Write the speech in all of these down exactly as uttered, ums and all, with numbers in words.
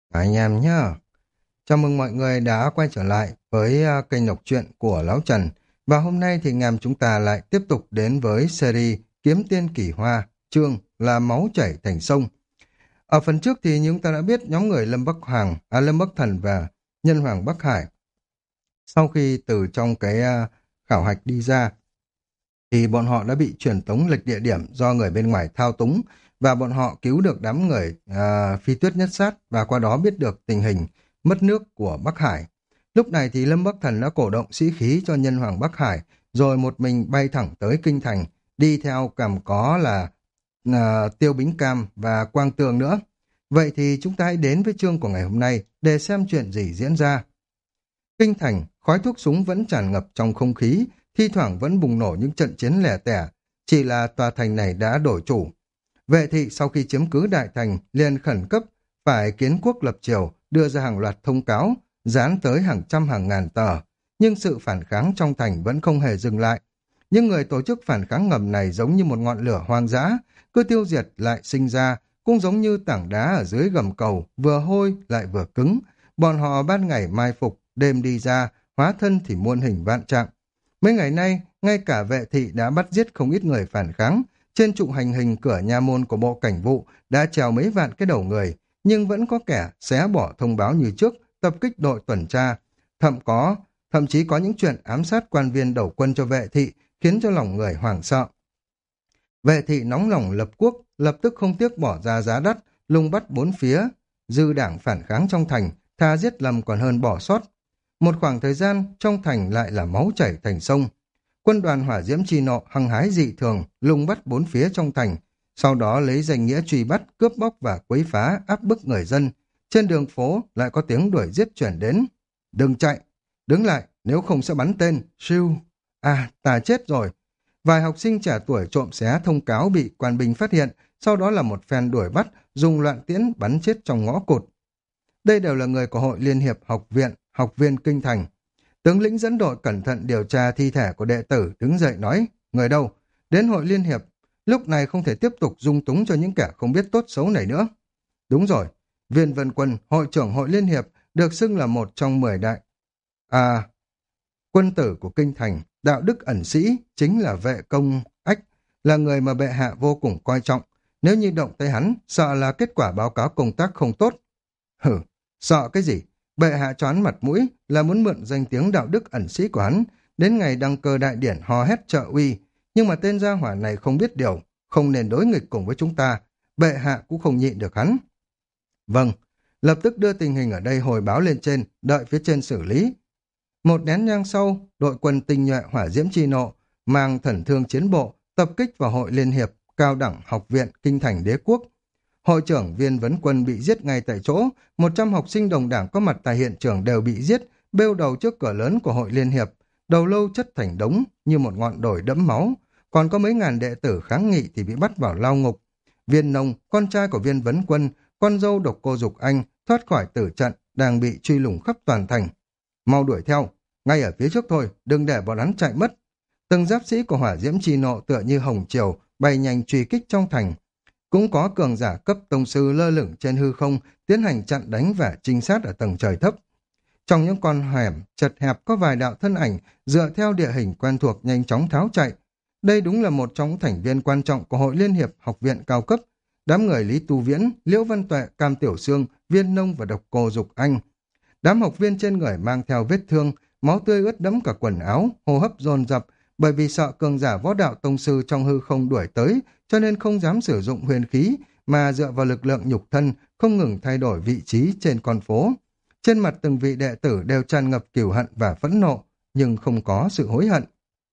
Anh em nhá. Chào mừng mọi người đã quay trở lại với à, kênh đọc truyện của Lão Trần. Và hôm nay thì ngàm chúng ta lại tiếp tục đến với series Kiếm Tiên Kỳ Hoa, chương là Máu chảy thành sông. Ở phần trước thì chúng ta đã biết nhóm người Lâm Bắc Hoàng, à, Lâm Bắc Thần và Nhân Hoàng Bắc Hải sau khi từ trong cái à, khảo hạch đi ra thì bọn họ đã bị truyền tống lệch địa điểm do người bên ngoài thao túng và bọn họ cứu được đám người à, phi tuyết nhất sát và qua đó biết được tình hình mất nước của Bắc Hải. Lúc này thì Lâm Bắc Thần đã cổ động sĩ khí cho nhân hoàng Bắc Hải rồi một mình bay thẳng tới kinh thành đi theo kèm có là à, Tiêu Bính Cam và Quang Tường nữa. Vậy thì chúng ta hãy đến với chương của ngày hôm nay để xem chuyện gì diễn ra. Kinh thành, khói thuốc súng vẫn tràn ngập trong không khí, thi thoảng vẫn bùng nổ những trận chiến lẻ tẻ, chỉ là tòa thành này đã đổi chủ. Vệ thị sau khi chiếm cứ đại thành liền khẩn cấp phải kiến quốc lập triều, đưa ra hàng loạt thông cáo, dán tới hàng trăm hàng ngàn tờ, nhưng sự phản kháng trong thành vẫn không hề dừng lại. Những người tổ chức phản kháng ngầm này giống như một ngọn lửa hoang dã, cứ tiêu diệt lại sinh ra, cũng giống như tảng đá ở dưới gầm cầu, vừa hôi lại vừa cứng. Bọn họ ban ngày mai phục, đêm đi ra, hóa thân thì muôn hình vạn trạng. Mấy ngày nay, ngay cả vệ thị đã bắt giết không ít người phản kháng. Trên trụ hành hình cửa nha môn của bộ cảnh vụ đã treo mấy vạn cái đầu người, nhưng vẫn có kẻ xé bỏ thông báo như trước, tập kích đội tuần tra. Thậm có, thậm chí có những chuyện ám sát quan viên đầu quân cho vệ thị, khiến cho lòng người hoảng sợ. Vệ thị nóng lòng lập quốc, lập tức không tiếc bỏ ra giá đắt, lùng bắt bốn phía, dư đảng phản kháng trong thành, tha giết lầm còn hơn bỏ sót. Một khoảng thời gian, trong thành lại là máu chảy thành sông. Quân đoàn hỏa diễm chi nộ hăng hái dị thường, lùng bắt bốn phía trong thành, sau đó lấy danh nghĩa truy bắt, cướp bóc và quấy phá, áp bức người dân. Trên đường phố lại có tiếng đuổi giết chuyển đến. Đừng chạy, đứng lại, nếu không sẽ bắn tên, siêu. À, ta chết rồi. Vài học sinh trẻ tuổi trộm xé thông cáo bị quan binh phát hiện, sau đó là một phen đuổi bắt, dùng loạn tiễn bắn chết trong ngõ cụt. Đây đều là người của Hội Liên hiệp Học viện, học viên Kinh Thành. Tướng lĩnh dẫn đội cẩn thận điều tra thi thể của đệ tử đứng dậy nói, người đâu? Đến Hội Liên hiệp, lúc này không thể tiếp tục dung túng cho những kẻ không biết tốt xấu này nữa. Đúng rồi, Viên Vân Quân, hội trưởng Hội Liên hiệp, được xưng là một trong mười đại. À, quân tử của Kinh Thành, đạo đức ẩn sĩ, chính là Vệ Công Ách, là người mà bệ hạ vô cùng coi trọng. Nếu như động tới hắn, sợ là kết quả báo cáo công tác không tốt. Hử, sợ cái gì? Bệ hạ cho hắn mặt mũi là muốn mượn danh tiếng đạo đức ẩn sĩ của hắn, đến ngày đăng cơ đại điển hò hét trợ uy. Nhưng mà tên gia hỏa này không biết điều, không nên đối nghịch cùng với chúng ta. Bệ hạ cũng không nhịn được hắn. Vâng, lập tức đưa tình hình ở đây hồi báo lên trên, đợi phía trên xử lý. Một nén nhang sau, đội quân tinh nhuệ hỏa diễm chi nộ, mang thần thương chiến bộ, tập kích vào Hội Liên hiệp, cao đẳng học viện Kinh Thành Đế Quốc. Hội trưởng Viên Vấn Quân bị giết ngay tại chỗ, một trăm học sinh đồng đảng có mặt tại hiện trường đều bị giết, bêu đầu trước cửa lớn của Hội Liên hiệp, đầu lâu chất thành đống như một ngọn đồi đẫm máu, còn có mấy ngàn đệ tử kháng nghị thì bị bắt vào lao ngục. Viên Nông, con trai của Viên Vấn Quân, con dâu độc cô Dục Anh, thoát khỏi tử trận, đang bị truy lùng khắp toàn thành. Mau đuổi theo, ngay ở phía trước thôi, đừng để bọn hắn chạy mất. Từng giáp sĩ của hỏa diễm chi nộ tựa như hồng triều, bay nhanh truy kích trong thành. Cũng có cường giả cấp tông sư lơ lửng trên hư không, tiến hành chặn đánh và trinh sát ở tầng trời thấp. Trong những con hẻm chật hẹp có vài đạo thân ảnh dựa theo địa hình quen thuộc nhanh chóng tháo chạy. Đây đúng là một trong những thành viên quan trọng của Hội Liên hiệp Học viện cao cấp. Đám người Lý Tu Viễn, Liễu Văn Tuệ, Cam Tiểu Sương, Viên Nông và Độc Cô Dục Anh. Đám học viên trên người mang theo vết thương, máu tươi ướt đẫm cả quần áo, hô hấp dồn dập, bởi vì sợ cường giả võ đạo tông sư trong hư không đuổi tới, cho nên không dám sử dụng huyền khí, mà dựa vào lực lượng nhục thân, không ngừng thay đổi vị trí trên con phố. Trên mặt từng vị đệ tử đều tràn ngập cừu hận và phẫn nộ, nhưng không có sự hối hận.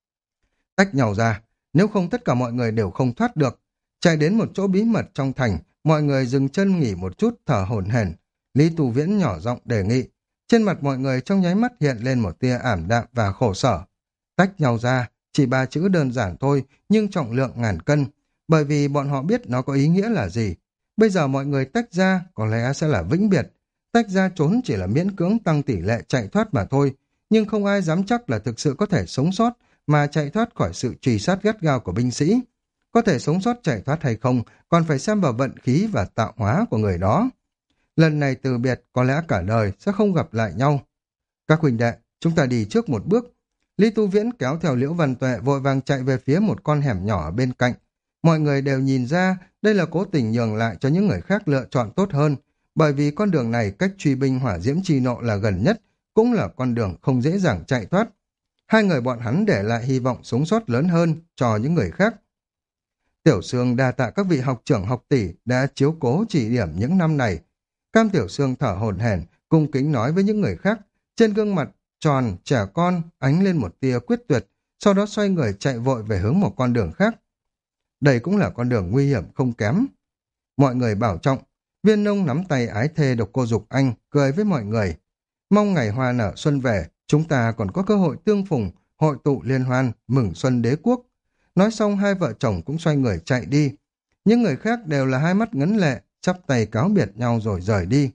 Tách nhau ra, nếu không tất cả mọi người đều không thoát được. Chạy đến một chỗ bí mật trong thành, mọi người dừng chân nghỉ một chút thở hổn hển. Lý Tu Viễn nhỏ giọng đề nghị. Trên mặt mọi người trong nháy mắt hiện lên một tia ảm đạm và khổ sở. Tách nhau ra, chỉ ba chữ đơn giản thôi, nhưng trọng lượng ngàn cân, bởi vì bọn họ biết nó có ý nghĩa là gì. Bây giờ mọi người tách ra có lẽ sẽ là vĩnh biệt. Tách ra trốn chỉ là miễn cưỡng tăng tỷ lệ chạy thoát mà thôi, nhưng không ai dám chắc là thực sự có thể sống sót mà chạy thoát khỏi sự truy sát gắt gao của binh sĩ. Có thể sống sót chạy thoát hay không còn phải xem vào vận khí và tạo hóa của người đó. Lần này từ biệt có lẽ cả đời sẽ không gặp lại nhau. Các huynh đệ, chúng ta đi trước một bước. Lý Tu Viễn kéo theo Liễu Văn Tuệ vội vàng chạy về phía một con hẻm nhỏ ở bên cạnh. Mọi người đều nhìn ra đây là cố tình nhường lại cho những người khác lựa chọn tốt hơn, bởi vì con đường này cách truy binh hỏa diễm chi nộ là gần nhất, cũng là con đường không dễ dàng chạy thoát. Hai người bọn hắn để lại hy vọng sống sót lớn hơn cho những người khác. Tiểu Sương đa tạ các vị học trưởng học tỷ đã chiếu cố chỉ điểm những năm này. Cam Tiểu Sương thở hổn hển, cung kính nói với những người khác, trên gương mặt tròn trẻ con ánh lên một tia quyết tuyệt, sau đó xoay người chạy vội về hướng một con đường khác. Đây cũng là con đường nguy hiểm không kém. Mọi người bảo trọng. Viên Nông nắm tay ái thê Độc Cô Dục Anh, cười với mọi người. Mong ngày hoa nở xuân về, chúng ta còn có cơ hội tương phùng, hội tụ liên hoan, mừng xuân đế quốc. Nói xong hai vợ chồng cũng xoay người chạy đi. Những người khác đều là hai mắt ngấn lệ, chắp tay cáo biệt nhau rồi rời đi.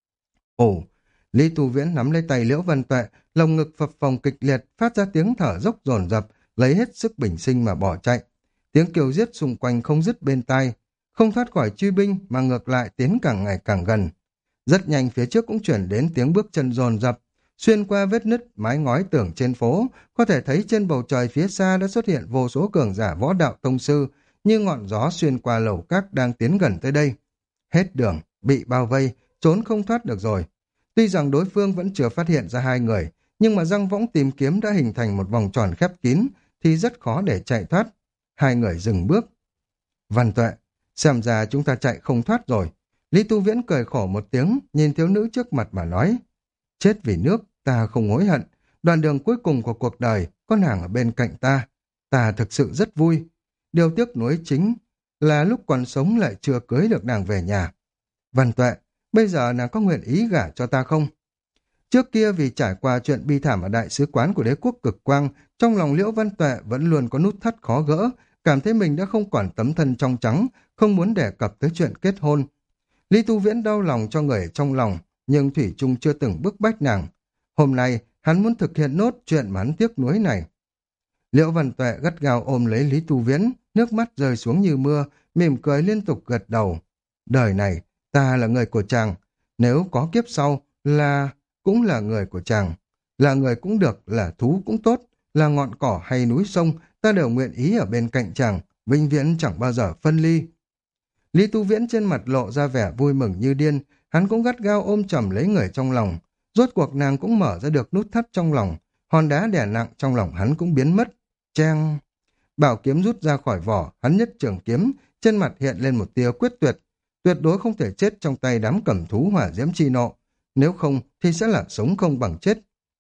Ồ, Lý Tu Viễn nắm lấy tay Liễu Văn Tuệ, lồng ngực phập phồng kịch liệt, phát ra tiếng thở dốc dồn dập, lấy hết sức bình sinh mà bỏ chạy. Tiếng kêu giết xung quanh không dứt bên tai, không thoát khỏi truy binh mà ngược lại tiến càng ngày càng gần. Rất nhanh phía trước cũng chuyển đến tiếng bước chân dồn dập, xuyên qua vết nứt mái ngói tường trên phố, có thể thấy trên bầu trời phía xa đã xuất hiện vô số cường giả võ đạo tông sư, như ngọn gió xuyên qua lầu các đang tiến gần tới đây. Hết đường, bị bao vây, trốn không thoát được rồi. Tuy rằng đối phương vẫn chưa phát hiện ra hai người, nhưng mà răng võng tìm kiếm đã hình thành một vòng tròn khép kín, thì rất khó để chạy thoát. Hai người dừng bước. Văn Tuệ, xem ra chúng ta chạy không thoát rồi. Lý Tu Viễn cười khổ một tiếng, nhìn thiếu nữ trước mặt mà nói. Chết vì nước, ta không hối hận. Đoạn đường cuối cùng của cuộc đời, có nàng ở bên cạnh ta. Ta thực sự rất vui. Điều tiếc nuối chính là lúc còn sống lại chưa cưới được nàng về nhà. Văn Tuệ, bây giờ nàng có nguyện ý gả cho ta không? Trước kia vì trải qua chuyện bi thảm ở đại sứ quán của đế quốc cực quang, trong lòng Liễu Văn Tuệ vẫn luôn có nút thắt khó gỡ, cảm thấy mình đã không quản tấm thân trong trắng, không muốn đề cập tới chuyện kết hôn. Lý Tu Viễn đau lòng cho người trong lòng, nhưng Thủy Trung chưa từng bức bách nàng. Hôm nay, hắn muốn thực hiện nốt chuyện mà hắn tiếc nuối này. Liễu Văn Tuệ gắt gao ôm lấy Lý Tu Viễn, nước mắt rơi xuống như mưa, mỉm cười liên tục gật đầu. Đời này, ta là người của chàng, nếu có kiếp sau là cũng là người của chàng. Là người cũng được, là thú cũng tốt, là ngọn cỏ hay núi sông, ta đều nguyện ý ở bên cạnh chàng, vĩnh viễn chẳng bao giờ phân ly. Lý Tu Viễn trên mặt lộ ra vẻ vui mừng như điên, hắn cũng gắt gao ôm chầm lấy người trong lòng. Rốt cuộc nàng cũng mở ra được nút thắt trong lòng, hòn đá đè nặng trong lòng hắn cũng biến mất. Cheng! Bảo kiếm rút ra khỏi vỏ, hắn nhất trường kiếm, trên mặt hiện lên một tia quyết tuyệt. Tuyệt đối không thể chết trong tay đám cẩm thú hỏa diễm chi nộ, nếu không thì sẽ là sống không bằng chết.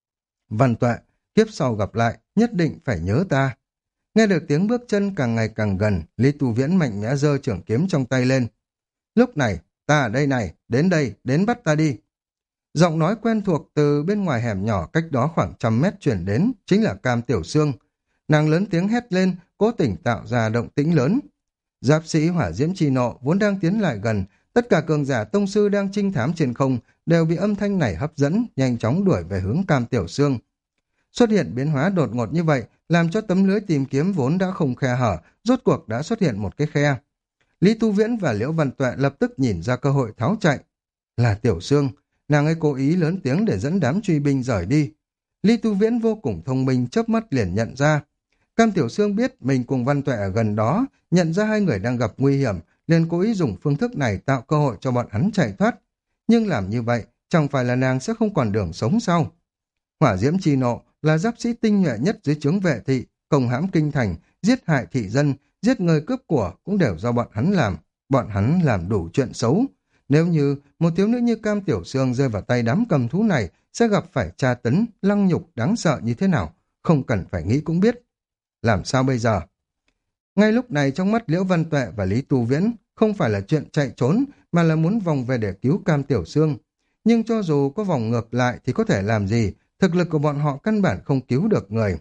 Văn Tuệ, kiếp sau gặp lại, nhất định phải nhớ ta. Nghe được tiếng bước chân càng ngày càng gần, Lý Tu Viễn mạnh mẽ giơ trường kiếm trong tay lên. Lúc này, ta ở đây này, đến đây, đến bắt ta đi. Giọng nói quen thuộc từ bên ngoài hẻm nhỏ cách đó khoảng trăm mét chuyển đến, chính là Cam Tiểu Sương. Nàng lớn tiếng hét lên, cố tình tạo ra động tĩnh lớn. Giáp sĩ hỏa diễm chi nộ vốn đang tiến lại gần, tất cả cường giả tông sư đang trinh thám trên không đều bị âm thanh này hấp dẫn, nhanh chóng đuổi về hướng Cam Tiểu Sương. Xuất hiện biến hóa đột ngột như vậy, làm cho tấm lưới tìm kiếm vốn đã không khe hở, rốt cuộc đã xuất hiện một cái khe. Lý Tu Viễn và Liễu Văn Tuệ lập tức nhìn ra cơ hội tháo chạy. Là Tiểu Sương, nàng ấy cố ý lớn tiếng để dẫn đám truy binh rời đi. Lý Tu Viễn vô cùng thông minh, chớp mắt liền nhận ra. Cam Tiểu Sương biết mình cùng Văn Tuệ ở gần đó, nhận ra hai người đang gặp nguy hiểm, liền cố ý dùng phương thức này tạo cơ hội cho bọn hắn chạy thoát. Nhưng làm như vậy, chẳng phải là nàng sẽ không còn đường sống sao? Hỏa diễm chi nộ là giáp sĩ tinh nhuệ nhất dưới trướng vệ thị, công hãm kinh thành, giết hại thị dân, giết người cướp của cũng đều do bọn hắn làm. Bọn hắn làm đủ chuyện xấu. Nếu như một thiếu nữ như Cam Tiểu Sương rơi vào tay đám cầm thú này, sẽ gặp phải tra tấn, lăng nhục đáng sợ như thế nào, không cần phải nghĩ cũng biết. Làm sao bây giờ? Ngay lúc này trong mắt Liễu Văn Tuệ và Lý Tu Viễn không phải là chuyện chạy trốn, mà là muốn vòng về để cứu Cam Tiểu Sương. Nhưng cho dù có vòng ngược lại thì có thể làm gì, thực lực của bọn họ căn bản không cứu được người.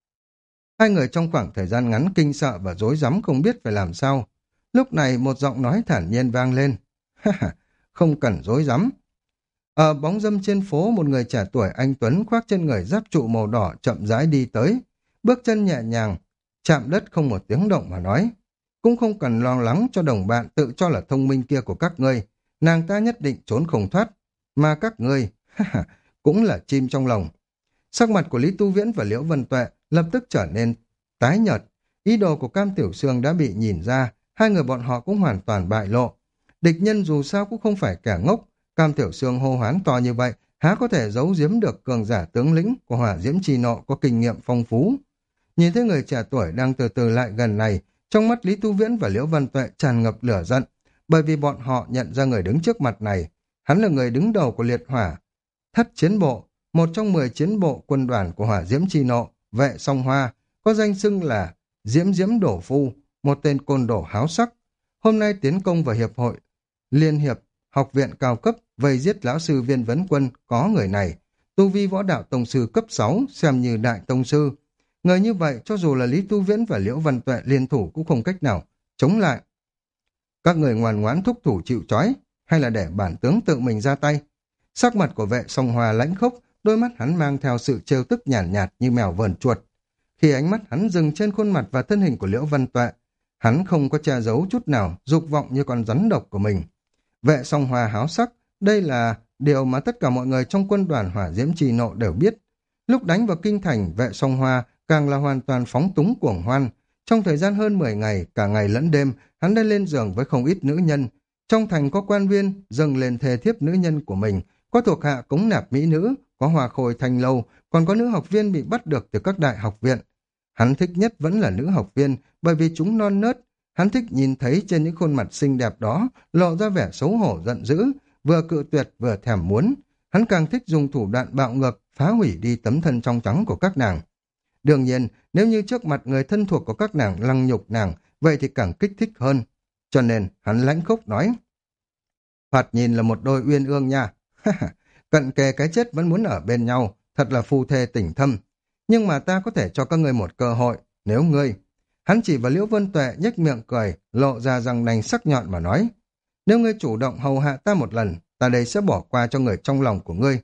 Hai người trong khoảng thời gian ngắn kinh sợ và rối rắm không biết phải làm sao. Lúc này một giọng nói thản nhiên vang lên. Ha ha, không cần rối rắm. Ở bóng râm trên phố, một người trẻ tuổi anh tuấn khoác trên người giáp trụ màu đỏ chậm rãi đi tới. Bước chân nhẹ nhàng, chạm đất không một tiếng động mà nói. Cũng không cần lo lắng cho đồng bạn tự cho là thông minh kia của các ngươi. nàng ta nhất định trốn không thoát. Mà các ngươi, cũng là chim trong lồng. Sắc mặt của Lý Tu Viễn và Liễu Vân Tuệ lập tức trở nên tái nhợt. Ý đồ của Cam Tiểu Sương đã bị nhìn ra, hai người bọn họ cũng hoàn toàn bại lộ. Địch nhân dù sao cũng không phải kẻ ngốc, Cam Tiểu Sương hô hoán to như vậy, há có thể giấu giếm được cường giả tướng lĩnh của Hỏa Diễm Trì Nộ có kinh nghiệm phong phú. Nhìn thấy người trẻ tuổi đang từ từ lại gần này, trong mắt Lý Tu Viễn và Liễu Vân Tuệ tràn ngập lửa giận, bởi vì bọn họ nhận ra người đứng trước mặt này, hắn là người đứng đầu của liệt hỏa thất chiến bộ, một trong mười chiến bộ quân đoàn của Hỏa Diễm Chi Nộ, Vệ Song Hoa, có danh xưng là Diễm Diễm Đổ Phu, một tên côn đồ háo sắc. Hôm nay tiến công vào hiệp hội Liên hiệp học viện cao cấp vây giết lão sư Viên Vấn Quân có người này, tu vi võ đạo tông sư cấp sáu, xem như đại tông sư. Người như vậy cho dù là Lý Tu Viễn và Liễu Văn Tuệ liên thủ cũng không cách nào chống lại. Các người ngoan ngoãn thúc thủ chịu trói, hay là để bản tướng tự mình ra tay? Sắc mặt của Vệ Song Hoa lãnh khốc, đôi mắt hắn mang theo sự trêu tức nhàn nhạt, nhạt như mèo vờn chuột. Khi ánh mắt hắn dừng trên khuôn mặt và thân hình của Liễu Văn Tuệ, hắn không có che giấu chút nào dục vọng như con rắn độc của mình. Vệ Song Hoa háo sắc, đây là điều mà tất cả mọi người trong quân đoàn Hỏa Diễm Trì Nộ đều biết. Lúc đánh vào kinh thành, Vệ Song Hoa càng là hoàn toàn phóng túng cuồng hoan. Trong thời gian hơn mười ngày, cả ngày lẫn đêm, hắn đã lên giường với không ít nữ nhân. Trong thành có quan viên dâng lên thề thiếp nữ nhân của mình, có thuộc hạ cống nạp mỹ nữ, có hòa khôi thanh lâu, còn có nữ học viên bị bắt được từ các đại học viện. Hắn thích nhất vẫn là nữ học viên, bởi vì chúng non nớt. Hắn thích nhìn thấy trên những khuôn mặt xinh đẹp đó lộ ra vẻ xấu hổ giận dữ, vừa cự tuyệt vừa thèm muốn. Hắn càng thích dùng thủ đoạn bạo ngược phá hủy đi tấm thân trong trắng của các nàng. Đương nhiên, nếu như trước mặt người thân thuộc của các nàng lăng nhục nàng, vậy thì càng kích thích hơn. Cho nên, hắn lãnh khốc nói, thoạt nhìn là một đôi uyên ương nha. Cận kề cái chết vẫn muốn ở bên nhau, thật là phu thê tình thâm. Nhưng mà ta có thể cho các ngươi một cơ hội, nếu ngươi... Hắn chỉ vào Liễu Vân Tuệ nhếch miệng cười, lộ ra răng nanh sắc nhọn mà nói, nếu ngươi chủ động hầu hạ ta một lần, ta đây sẽ bỏ qua cho người trong lòng của ngươi.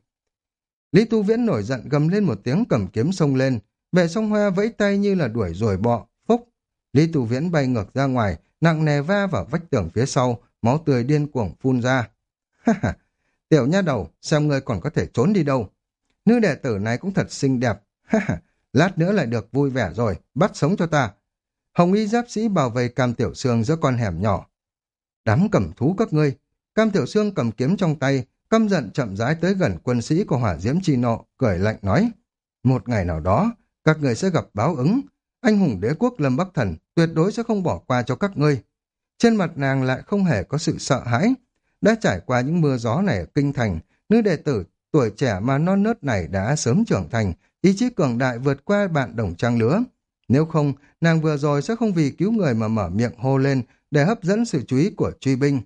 Lý Tu Viễn nổi giận gầm lên một tiếng, cầm kiếm xông lên. Vệ Song Hoa vẫy tay như là đuổi ruồi bọ, phúc. Lý Tu Viễn bay ngược ra ngoài, nặng nề va vào vách tường phía sau, máu tươi điên cuồng phun ra. Ha ha, tiểu nha đầu, xem ngươi còn có thể trốn đi đâu. Nữ đệ tử này cũng thật xinh đẹp. Ha ha, lát nữa lại được vui vẻ rồi, bắt sống cho ta. Hồng y giáp sĩ bảo vệ Cam Tiểu Sương giữa con hẻm nhỏ. Đám cẩm thú các ngươi. Cam Tiểu Sương cầm kiếm trong tay, căm giận chậm rãi tới gần quân sĩ của Hỏa Diễm Chi Nộ, cười lạnh nói, một ngày nào đó, các ngươi sẽ gặp báo ứng. Anh hùng đế quốc Lâm Bắc Thần tuyệt đối sẽ không bỏ qua cho các ngươi. Trên mặt nàng lại không hề có sự sợ hãi. Đã trải qua những mưa gió này ở kinh thành, nữ đệ tử tuổi trẻ mà non nớt này đã sớm trưởng thành, ý chí cường đại vượt qua bạn đồng trang lứa. Nếu không, nàng vừa rồi sẽ không vì cứu người mà mở miệng hô lên để hấp dẫn sự chú ý của truy binh.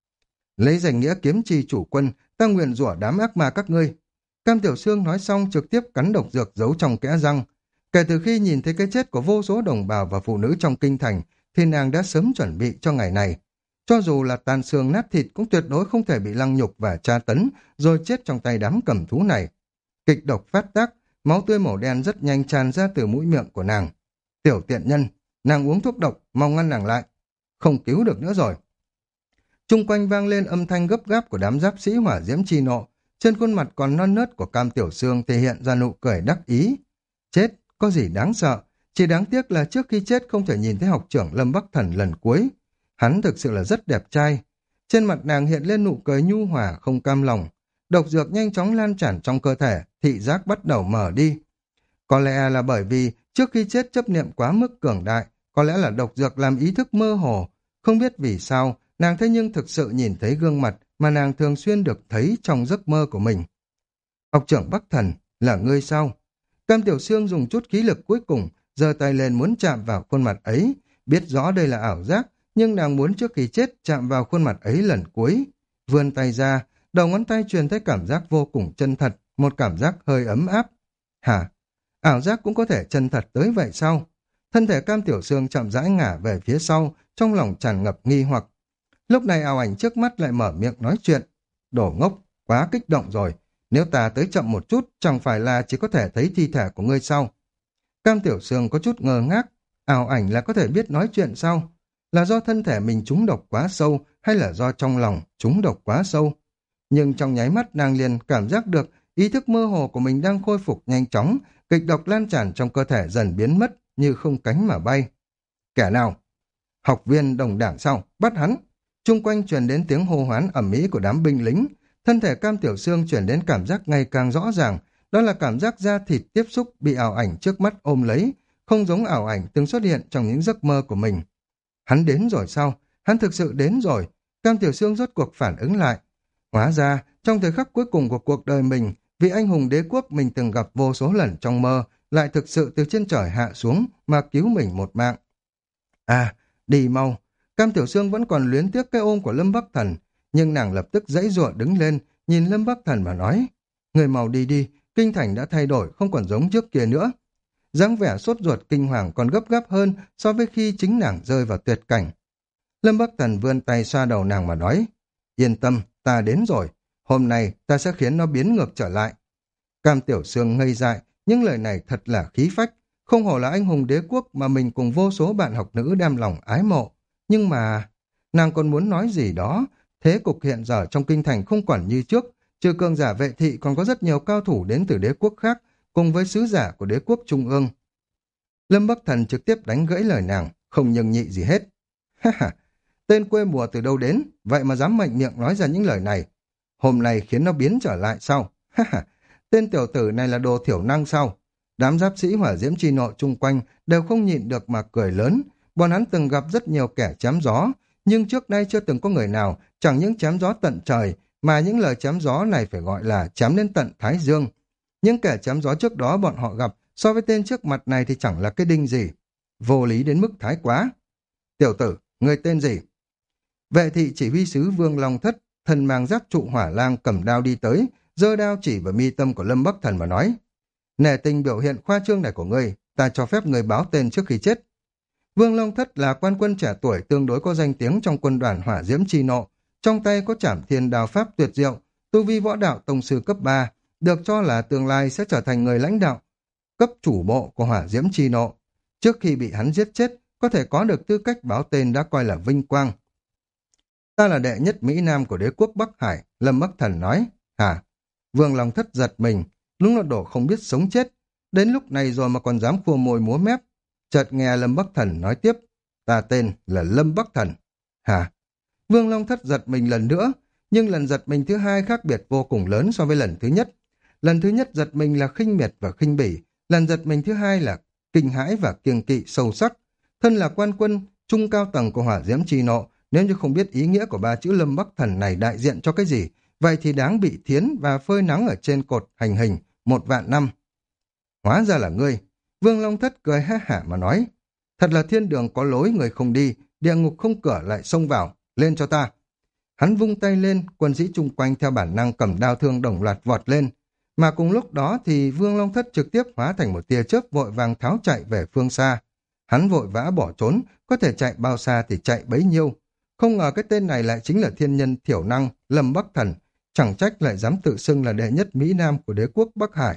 Lấy danh nghĩa kiếm chi chủ quân, ta nguyện rủa đám ác ma các ngươi. Cam Tiểu Sương nói xong trực tiếp cắn độc dược giấu trong kẽ răng. Kể từ khi nhìn thấy cái chết của vô số đồng bào và phụ nữ trong kinh thành, thì nàng đã sớm chuẩn bị cho ngày này. Cho dù là tàn xương nát thịt cũng tuyệt đối không thể bị lăng nhục và tra tấn, rồi chết trong tay đám cầm thú này. Kịch độc phát tác, máu tươi màu đen rất nhanh tràn ra từ mũi miệng của nàng. Tiểu tiện nhân, nàng uống thuốc độc, mau ngăn nàng lại. Không cứu được nữa rồi. Trung quanh vang lên âm thanh gấp gáp của đám giáp sĩ Hỏa Diễm Chi Nộ. Trên khuôn mặt còn non nớt của Cam Tiểu Sương thể hiện ra nụ cười đắc ý. Chết, có gì đáng sợ. Chỉ đáng tiếc là trước khi chết không thể nhìn thấy học trưởng Lâm Bắc Thần lần cuối. Hắn thực sự là rất đẹp trai. Trên mặt nàng hiện lên nụ cười nhu hòa không cam lòng. Độc dược nhanh chóng lan tràn trong cơ thể, thị giác bắt đầu mở đi. Có lẽ là bởi vì trước khi chết chấp niệm quá mức cường đại, có lẽ là độc dược làm ý thức mơ hồ. Không biết vì sao, nàng thế nhưng thực sự nhìn thấy gương mặt mà nàng thường xuyên được thấy trong giấc mơ của mình. Học trưởng Bắc Thần, là ngươi sao? Cam Tiểu Sương dùng chút khí lực cuối cùng, giơ tay lên muốn chạm vào khuôn mặt ấy. Biết rõ đây là ảo giác, nhưng nàng muốn trước khi chết chạm vào khuôn mặt ấy lần cuối. Vươn tay ra, đầu ngón tay truyền thấy cảm giác vô cùng chân thật, một cảm giác hơi ấm áp. Hả? Ảo giác cũng có thể chân thật tới vậy sao? Thân thể Cam Tiểu Sương chậm rãi ngả về phía sau, trong lòng tràn ngập nghi hoặc. Lúc này ảo ảnh trước mắt lại mở miệng nói chuyện. Đồ ngốc, quá kích động rồi. Nếu ta tới chậm một chút, chẳng phải là chỉ có thể thấy thi thể của ngươi sao? Cam Tiểu Sương có chút ngơ ngác. Ảo ảnh là có thể biết nói chuyện sao? là do thân thể mình trúng độc quá sâu hay là do trong lòng trúng độc quá sâu. Nhưng trong nháy mắt nàng liền cảm giác được ý thức mơ hồ của mình đang khôi phục nhanh chóng, kịch độc lan tràn trong cơ thể dần biến mất như không cánh mà bay. Kẻ nào? Học viên đồng đảng sau, bắt hắn. Trung quanh truyền đến tiếng hô hoán ầm ĩ của đám binh lính. Thân thể Cam Tiểu Xương truyền đến cảm giác ngày càng rõ ràng, đó là cảm giác da thịt tiếp xúc bị ảo ảnh trước mắt ôm lấy, không giống ảo ảnh từng xuất hiện trong những giấc mơ của mình. Hắn đến rồi sao? Hắn thực sự đến rồi. Cam Tiểu Xương rốt cuộc phản ứng lại. Hóa ra, trong thời khắc cuối cùng của cuộc đời mình, vị anh hùng đế quốc mình từng gặp vô số lần trong mơ, lại thực sự từ trên trời hạ xuống mà cứu mình một mạng. À, đi mau. Cam Tiểu Xương vẫn còn luyến tiếc cái ôm của Lâm Bắc Thần, nhưng nàng lập tức giãy giụa đứng lên, nhìn Lâm Bắc Thần mà nói, người mau đi đi, kinh thành đã thay đổi, không còn giống trước kia nữa. Dáng vẻ sốt ruột kinh hoàng còn gấp gáp hơn so với khi chính nàng rơi vào tuyệt cảnh. Lâm Bắc Thần vươn tay xoa đầu nàng mà nói, yên tâm, ta đến rồi, hôm nay ta sẽ khiến nó biến ngược trở lại. Cam Tiểu Xương ngây dại, những lời này thật là khí phách, không hổ là anh hùng đế quốc mà mình cùng vô số bạn học nữ đem lòng ái mộ. Nhưng mà, nàng còn muốn nói gì đó, thế cục hiện giờ trong kinh thành không còn như trước, trừ cường giả vệ thị còn có rất nhiều cao thủ đến từ đế quốc khác, cùng với sứ giả của đế quốc trung ương. Lâm Bắc Thần trực tiếp đánh gãy lời nàng, không nhường nhị gì hết. Ha ha, tên quê mùa từ đâu đến, vậy mà dám mạnh miệng nói ra những lời này. Hôm nay khiến nó biến trở lại sao? Ha ha, tên tiểu tử này là đồ thiểu năng sao? Đám giáp sĩ hỏa diễm chi nộ chung quanh đều không nhịn được mà cười lớn. Bọn hắn từng gặp rất nhiều kẻ chém gió, nhưng trước nay chưa từng có người nào chẳng những chém gió tận trời, mà những lời chém gió này phải gọi là chém lên tận Thái Dương. Những kẻ chém gió trước đó bọn họ gặp so với tên trước mặt này thì chẳng là cái đinh gì. Vô lý đến mức thái quá. Tiểu tử, người tên gì? Vệ thị chỉ huy sứ Vương Long Thất, thần mang giáp trụ hỏa lang cầm đao đi tới, giơ đao chỉ vào mi tâm của Lâm Bắc Thần mà nói, nể tình biểu hiện khoa trương này của ngươi, ta cho phép người báo tên trước khi chết. Vương Long Thất là quan quân trẻ tuổi tương đối có danh tiếng trong quân đoàn hỏa diễm chi nộ, trong tay có trảm thiên đao pháp tuyệt diệu, tu vi võ đạo tông sư cấp ba, được cho là tương lai sẽ trở thành người lãnh đạo cấp chủ bộ của hỏa diễm chi nộ. Trước khi bị hắn giết chết, có thể có được tư cách báo tên đã coi là vinh quang. Ta là đệ nhất Mỹ Nam của đế quốc Bắc Hải, Lâm Bắc Thần nói. Hả? Vương Long Thất giật mình, đúng là đồ không biết sống chết. Đến lúc này rồi mà còn dám khua môi múa mép. Chợt nghe Lâm Bắc Thần nói tiếp, ta tên là Lâm Bắc Thần. Hả? Vương Long Thất giật mình lần nữa, nhưng lần giật mình thứ hai khác biệt vô cùng lớn so với lần thứ nhất. Lần thứ nhất giật mình là khinh miệt và khinh bỉ, lần giật mình thứ hai là kinh hãi và kiêng kỵ sâu sắc. Thân là quan quân, trung cao tầng của hỏa diễm chi nộ, nếu như không biết ý nghĩa của ba chữ Lâm Bắc Thần này đại diện cho cái gì, vậy thì đáng bị thiến và phơi nắng ở trên cột hành hình một vạn năm. Hóa ra là ngươi. Vương Long Thất cười ha hả mà nói, thật là thiên đường có lối người không đi, địa ngục không cửa lại xông vào, lên cho ta. Hắn vung tay lên, quân sĩ chung quanh theo bản năng cầm đao thương đồng loạt vọt lên, mà cùng lúc đó thì Vương Long Thất trực tiếp hóa thành một tia chớp vội vàng tháo chạy về phương xa. Hắn vội vã bỏ trốn, có thể chạy bao xa thì chạy bấy nhiêu. Không ngờ cái tên này lại chính là thiên nhân thiểu năng Lâm Bắc Thần, chẳng trách lại dám tự xưng là đệ nhất Mỹ Nam của đế quốc Bắc Hải.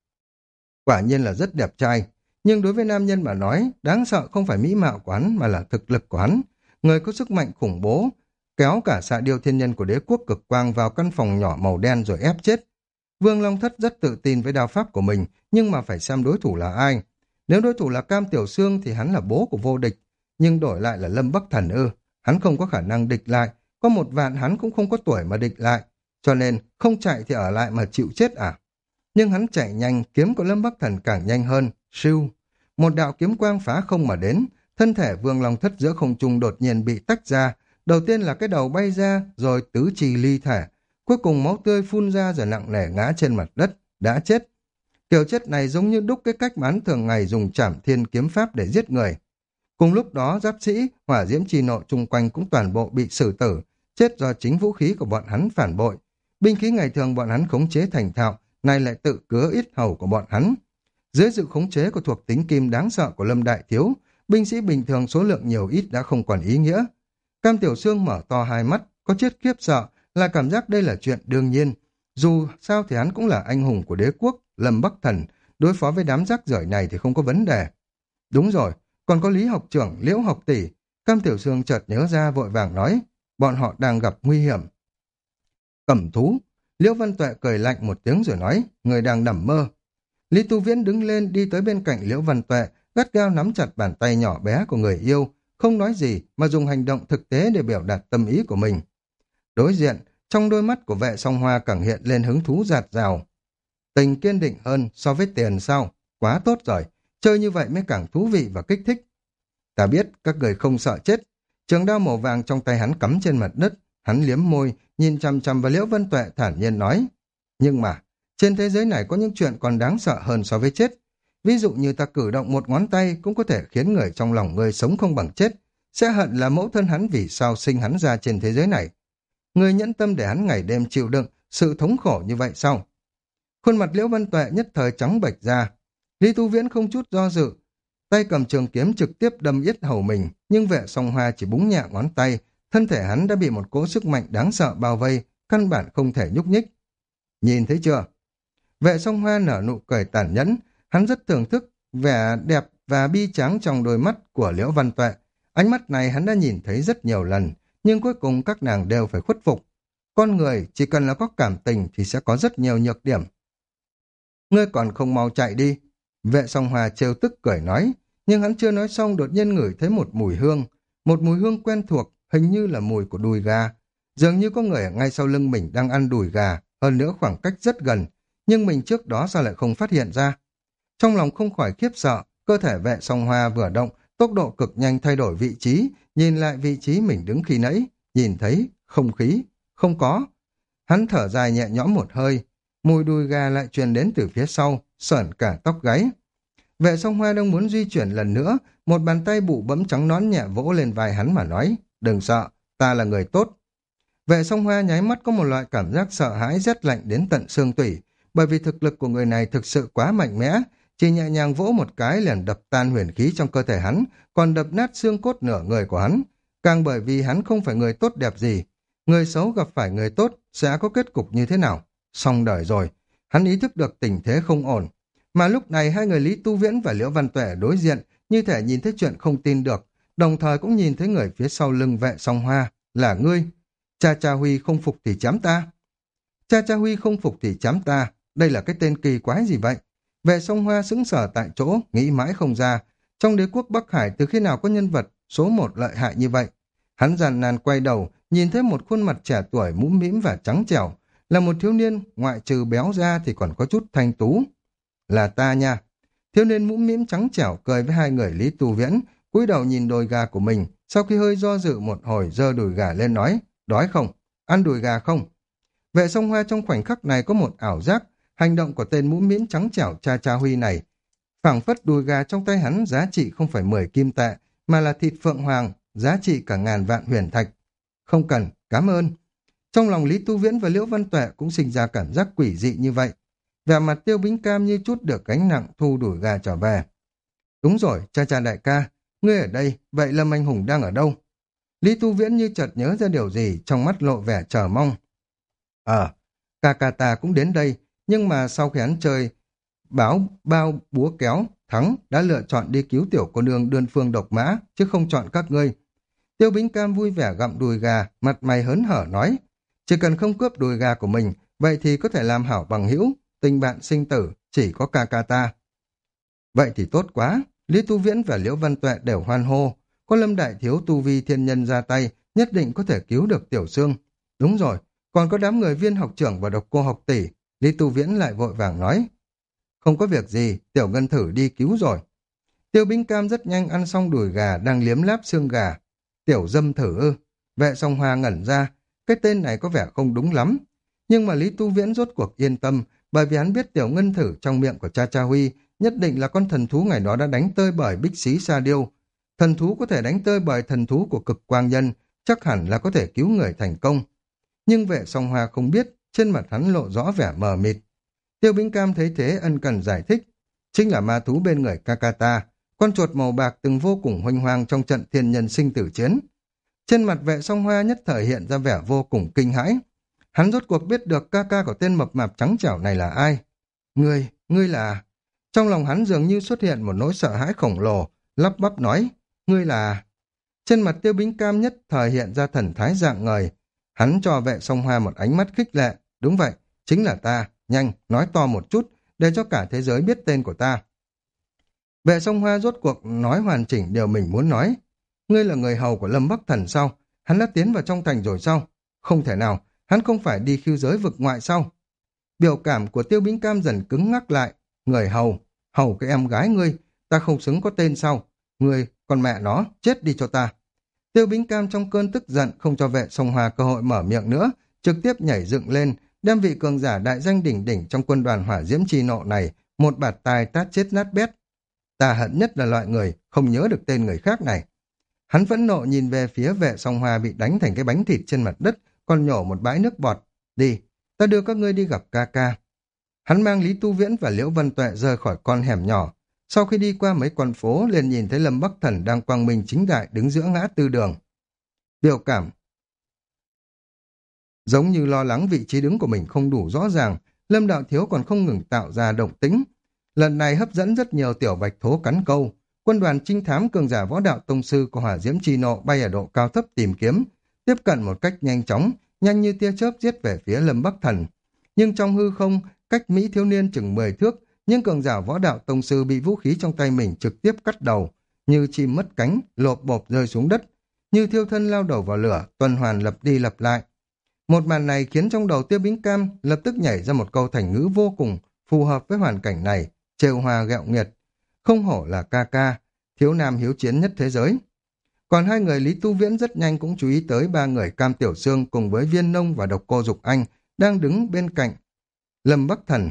Quả nhiên là rất đẹp trai, nhưng đối với nam nhân mà nói, đáng sợ không phải mỹ mạo của hắn mà là thực lực của hắn. Người có sức mạnh khủng bố, kéo cả xạ điêu thiên nhân của đế quốc cực quang vào căn phòng nhỏ màu đen rồi ép chết. Vương Long Thất rất tự tin với đao pháp của mình, nhưng mà phải xem đối thủ là ai. Nếu đối thủ là Cam Tiểu Xương thì hắn là bố của vô địch, nhưng đổi lại là Lâm Bắc Thần ư, hắn không có khả năng địch lại, có một vạn hắn cũng không có tuổi mà địch lại, cho nên không chạy thì ở lại mà chịu chết à. Nhưng hắn chạy nhanh, kiếm của Lâm Bắc Thần càng nhanh hơn, siêu. Một đạo kiếm quang phá không mà đến, thân thể Vương Long Thất giữa không trung đột nhiên bị tách ra, đầu tiên là cái đầu bay ra, rồi tứ chi ly thể, cuối cùng máu tươi phun ra rồi nặng nề ngã trên mặt đất, đã chết. Kiểu chết này giống như đúc cái cách mà hắn thường ngày dùng trảm thiên kiếm pháp để giết người. Cùng lúc đó giáp sĩ, hỏa diễm chi nộ chung quanh cũng toàn bộ bị xử tử, chết do chính vũ khí của bọn hắn phản bội. Binh khí ngày thường bọn hắn khống chế thành thạo, nay lại tự cứa ít hầu của bọn hắn. Dưới sự khống chế của thuộc tính kim đáng sợ của Lâm Đại Thiếu, binh sĩ bình thường số lượng nhiều ít đã không còn ý nghĩa. Cam Tiểu Xương mở to hai mắt, có chút khiếp sợ, là cảm giác đây là chuyện đương nhiên. Dù sao thì hắn cũng là anh hùng của đế quốc, Lâm Bắc Thần, đối phó với đám rác rưởi này thì không có vấn đề. Đúng rồi, còn có Lý học trưởng, Liễu học tỷ, Cam Tiểu Sương chợt nhớ ra vội vàng nói, bọn họ đang gặp nguy hiểm. Cẩm thú. Liễu Văn Tuệ cười lạnh một tiếng rồi nói, người đang nằm mơ. Lý Tu Viễn đứng lên đi tới bên cạnh Liễu Văn Tuệ, gắt gao nắm chặt bàn tay nhỏ bé của người yêu, không nói gì mà dùng hành động thực tế để biểu đạt tâm ý của mình. Đối diện, trong đôi mắt của Vệ Song Hoa càng hiện lên hứng thú dạt dào. Tình kiên định hơn so với tiền sao? Quá tốt rồi, chơi như vậy mới càng thú vị và kích thích. Ta biết các người không sợ chết. Trường đao màu vàng trong tay hắn cắm trên mặt đất, hắn liếm môi, nhìn chằm chằm vào Liễu Vân Tuệ thản nhiên nói. Nhưng mà, trên thế giới này có những chuyện còn đáng sợ hơn so với chết. Ví dụ như ta cử động một ngón tay cũng có thể khiến người trong lòng người sống không bằng chết, sẽ hận là mẫu thân hắn vì sao sinh hắn ra trên thế giới này. Người nhẫn tâm để hắn ngày đêm chịu đựng sự thống khổ như vậy sao? Khuôn mặt Liễu Văn Tuệ nhất thời trắng bệch ra. Lý Tu Viễn không chút do dự, tay cầm trường kiếm trực tiếp đâm yết hầu mình, nhưng Vệ Song Hoa chỉ búng nhẹ ngón tay, thân thể hắn đã bị một cỗ sức mạnh đáng sợ bao vây, căn bản không thể nhúc nhích. Nhìn thấy chưa? Vệ Song Hoa nở nụ cười tàn nhẫn, hắn rất thưởng thức vẻ đẹp và bi tráng trong đôi mắt của Liễu Văn Tuệ. Ánh mắt này hắn đã nhìn thấy rất nhiều lần, nhưng cuối cùng các nàng đều phải khuất phục. Con người chỉ cần là có cảm tình thì sẽ có rất nhiều nhược điểm. Ngươi còn không mau chạy đi. Vệ Song Hoa trêu tức cười nói, nhưng hắn chưa nói xong đột nhiên ngửi thấy một mùi hương, một mùi hương quen thuộc, hình như là mùi của đùi gà. Dường như có người ở ngay sau lưng mình đang ăn đùi gà, hơn nữa khoảng cách rất gần, nhưng mình trước đó sao lại không phát hiện ra. Trong lòng không khỏi khiếp sợ, cơ thể Vệ Song Hoa vừa động, tốc độ cực nhanh thay đổi vị trí, nhìn lại vị trí mình đứng khi nãy, nhìn thấy, không khí, không có. Hắn thở dài nhẹ nhõm một hơi, mùi đùi gà lại truyền đến từ phía sau, sởn cả tóc gáy. Vệ Song Hoa đang muốn di chuyển lần nữa, một bàn tay bụ bẫm trắng nõn nhẹ vỗ lên vai hắn mà nói, đừng sợ, ta là người tốt. Vệ Song Hoa nháy mắt có một loại cảm giác sợ hãi rét lạnh đến tận xương tủy, bởi vì thực lực của người này thực sự quá mạnh mẽ, chỉ nhẹ nhàng vỗ một cái liền đập tan huyền khí trong cơ thể hắn, còn đập nát xương cốt nửa người của hắn, càng bởi vì hắn không phải người tốt đẹp gì. Người xấu gặp phải người tốt sẽ có kết cục như thế nào? Xong đời rồi. Hắn ý thức được tình thế không ổn. Mà lúc này hai người Lý Tu Viễn và Liễu Văn Tuệ đối diện, như thể nhìn thấy chuyện không tin được, đồng thời cũng nhìn thấy người phía sau lưng Vệ Song Hoa, là ngươi. Cha Cha Huy không phục thì chém ta. Cha Cha Huy không phục thì chém ta, đây là cái tên kỳ quái gì vậy? Vệ Song Hoa sững sờ tại chỗ, nghĩ mãi không ra. Trong đế quốc Bắc Hải từ khi nào có nhân vật số một lợi hại như vậy? Hắn giàn nàn quay đầu, nhìn thấy một khuôn mặt trẻ tuổi mũm mĩm và trắng trẻo, là một thiếu niên, ngoại trừ béo ra thì còn có chút thanh tú. Là ta nha. Thiếu niên mũm mĩm trắng trẻo cười với hai người Lý Tu Viễn, cúi đầu nhìn đùi gà của mình, sau khi hơi do dự một hồi giơ đùi gà lên nói, đói không? Ăn đùi gà không? Vệ Song Hoa trong khoảnh khắc này có một ảo giác, hành động của tên mũm mĩm trắng trẻo Cha Cha Huy này, phảng phất đùi gà trong tay hắn giá trị không phải mười kim tệ, mà là thịt phượng hoàng, giá trị cả ngàn vạn huyền thạch. Không cần, cảm ơn. Trong lòng Lý Tu Viễn và Liễu Văn Tuệ cũng sinh ra cảm giác quỷ dị như vậy. Vẻ mặt Tiêu Bính Cam như chút được gánh nặng thu đuổi gà trở về. Đúng rồi, Cha Cha đại ca, ngươi ở đây, vậy Lâm Anh Hùng đang ở đâu? Lý Tu Viễn như chợt nhớ ra điều gì, trong mắt lộ vẻ chờ mong. Ờ, ca ca ta cũng đến đây, nhưng mà sau khi hắn chơi báo bao búa kéo, thắng đã lựa chọn đi cứu tiểu cô nương đơn phương độc mã, chứ không chọn các ngươi. Tiêu Bính Cam vui vẻ gặm đùi gà, mặt mày hớn hở nói, chỉ cần không cướp đùi gà của mình, vậy thì có thể làm hảo bằng hữu, tình bạn sinh tử, chỉ có ca ca ta. Vậy thì tốt quá, Lý Tu Viễn và Liễu Văn Tuệ đều hoan hô, có Lâm Đại Thiếu tu vi thiên nhân ra tay, nhất định có thể cứu được Tiểu Sương. Đúng rồi, còn có đám người Viên học trưởng và Độc Cô học tỷ, Lý Tu Viễn lại vội vàng nói. Không có việc gì, Tiểu Ngân Thử đi cứu rồi. Tiêu Bính Cam rất nhanh ăn xong đùi gà đang liếm láp xương gà. Tiểu Dâm Thử ư? Vệ Song Hoa ngẩn ra, cái tên này có vẻ không đúng lắm. Nhưng mà Lý Tu Viễn rốt cuộc yên tâm, bởi vì hắn biết Tiểu Ngân Thử trong miệng của Cha Cha Huy nhất định là con thần thú ngày đó đã đánh tơi bởi Bích Xí Sa Điêu. Thần thú có thể đánh tơi bởi thần thú của Cực Quang Nhân, chắc hẳn là có thể cứu người thành công. Nhưng Vệ Song Hoa không biết, trên mặt hắn lộ rõ vẻ mờ mịt. Tiêu Bính Cam thấy thế ân cần giải thích, chính là ma thú bên người Kakata, con chuột màu bạc từng vô cùng huênh hoang trong trận thiên nhân sinh tử chiến. Trên mặt Vệ Song Hoa nhất thời hiện ra vẻ vô cùng kinh hãi. Hắn rốt cuộc biết được ca ca của tên mập mạp trắng trẻo này là ai. Ngươi, ngươi là... Trong lòng hắn dường như xuất hiện một nỗi sợ hãi khổng lồ, lắp bắp nói, ngươi là... Trên mặt Tiêu Bính Cam nhất thời hiện ra thần thái dạng ngời. Hắn cho Vệ Song Hoa một ánh mắt khích lệ. Đúng vậy, chính là ta. Nhanh, nói to một chút, để cho cả thế giới biết tên của ta. Vệ Song Hoa rốt cuộc nói hoàn chỉnh điều mình muốn nói. Ngươi là người hầu của Lâm Bắc Thần sao? Hắn đã tiến vào trong thành rồi sao? Không thể nào, hắn không phải đi khiêu giới vực ngoại sao? Biểu cảm của Tiêu Bính Cam dần cứng ngắc lại. Người hầu, hầu cái em gái ngươi, ta không xứng có tên sao? Ngươi, con mẹ nó, chết đi cho ta. Tiêu Bính Cam trong cơn tức giận không cho Vệ Song Hoa cơ hội mở miệng nữa, trực tiếp nhảy dựng lên, đem vị cường giả đại danh đỉnh đỉnh trong quân đoàn hỏa diễm chi nộ này, một bạt tai tát chết nát bét. Ta hận nhất là loại người không nhớ được tên người khác này. Hắn phẫn nộ nhìn về phía Vệ Song Hoa bị đánh thành cái bánh thịt trên mặt đất, còn nhổ một bãi nước bọt. Đi, ta đưa các ngươi đi gặp ca ca. Hắn mang Lý Tu Viễn và Liễu Vân Tuệ rời khỏi con hẻm nhỏ. Sau khi đi qua mấy con phố, liền nhìn thấy Lâm Bắc Thần đang quang minh chính đại đứng giữa ngã tư đường. Biểu cảm giống như lo lắng vị trí đứng của mình không đủ rõ ràng, Lâm Đạo Thiếu còn không ngừng tạo ra động tĩnh. Lần này hấp dẫn rất nhiều tiểu bạch thố cắn câu. Quân đoàn trinh thám cường giả võ đạo tông sư của hỏa diễm chi nộ bay ở độ cao thấp tìm kiếm, tiếp cận một cách nhanh chóng, nhanh như tia chớp giết về phía Lâm Bắc Thần. Nhưng trong hư không, cách Mỹ thiếu niên chừng mười thước, nhưng cường giả võ đạo tông sư bị vũ khí trong tay mình trực tiếp cắt đầu, như chim mất cánh, lộp bộp rơi xuống đất, như thiêu thân lao đầu vào lửa, tuần hoàn lặp đi lặp lại. Một màn này khiến trong đầu Tiêu Bính Cam lập tức nhảy ra một câu thành ngữ vô cùng phù hợp với hoàn cảnh này, trêu hoa ghẹo nghiệt. Không hổ là ca ca, thiếu nam hiếu chiến nhất thế giới. Còn hai người Lý Tu Viễn rất nhanh cũng chú ý tới ba người Cam Tiểu Sương cùng với Viên Nông và Độc Cô Dục Anh đang đứng bên cạnh Lâm Bắc Thần.